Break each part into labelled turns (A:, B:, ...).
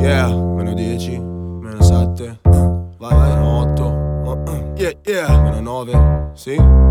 A: Yeah, meno 10, meno 7, vai, meno 8, meno 9, sì.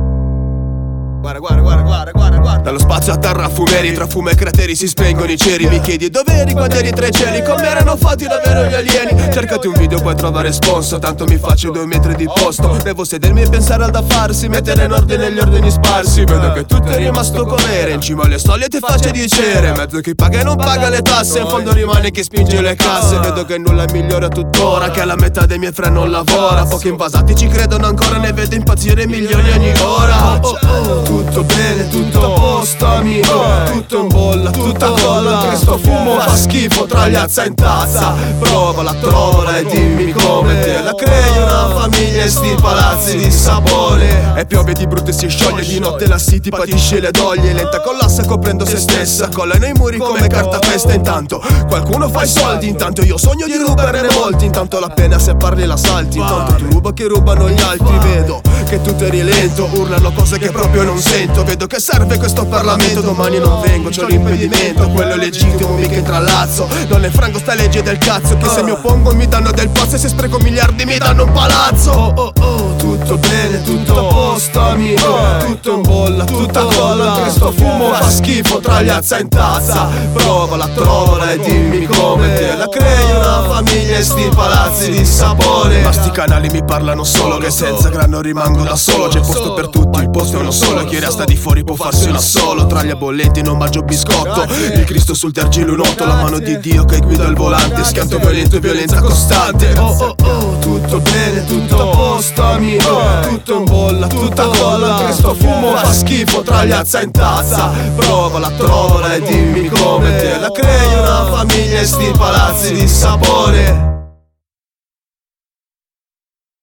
A: Guarda. Dallo spazio a terra fumeri, tra fumo e crateri si spengono i ceri. Mi chiedi dove eri quando eri tra i cieli, come erano fatti davvero gli alieni. Cercati un video puoi trovare sponsor, tanto mi faccio 2 metri di posto. Devo sedermi e pensare al da farsi, mettere in ordine gli ordini sparsi. Vedo che tutto è rimasto com'era, in cima alle solite facce di cere. Mezzo chi paga e non paga le tasse, in fondo rimane chi spinge le casse. Vedo che nulla è migliore tuttora, che la metà dei miei friend non lavora. Pochi invasati ci credono ancora, ne vedo impazzire milioni ogni ora. Tutto bene, tutto a posto amico, tutto in bolla, tutta colla. Questo fumo fa schifo tra gli azza in tazza. Provala, trovala e dimmi come te la crei una famiglia e sti palazzi di sapone. E piove di brutto e si scioglie, di notte la city patisce le doglie. Lenta collassa coprendo se stessa, colla nei muri come carta festa. Intanto qualcuno fa i soldi, intanto io sogno di rubare molti. Intanto la pena se parli la salti, intanto tu ruba che rubano gli altri. Vedo che tutto è rilento, urlano cose che proprio non sento. Vedo che serve questo Parlamento, domani non vengo, c'ho l'impedimento. Quello è legittimo, mica intrallazzo. Non ne frango sta legge del cazzo, che se mi oppongo mi danno del pazzo e se spreco miliardi mi danno un palazzo. Tutto bene, tutto a posto amico, tutto in bolla, tutta colla. Questo fumo fa schifo tra gli azza in tazza. Provala, trovala e dimmi come te la crei una famiglia e sti palazzi di sapone. Ma sti canali mi parlano solo, che senza grano rimango da solo. C'è posto per tutti, il posto è uno solo. Chi resta di fuori può farsi una solo. Tra gli bollenti non mangio biscotto, il Cristo sul tergilo noto, la mano di Dio che guida il volante. Schianto violento e violenza costante. Tutto bene, tutto a posto amico, tutto in bolla, tutta colla. Questo fumo fa schifo tra gli azza in tazza. Provala, trovala e dimmi come te la crei una famiglia e sti palazzi di sapone.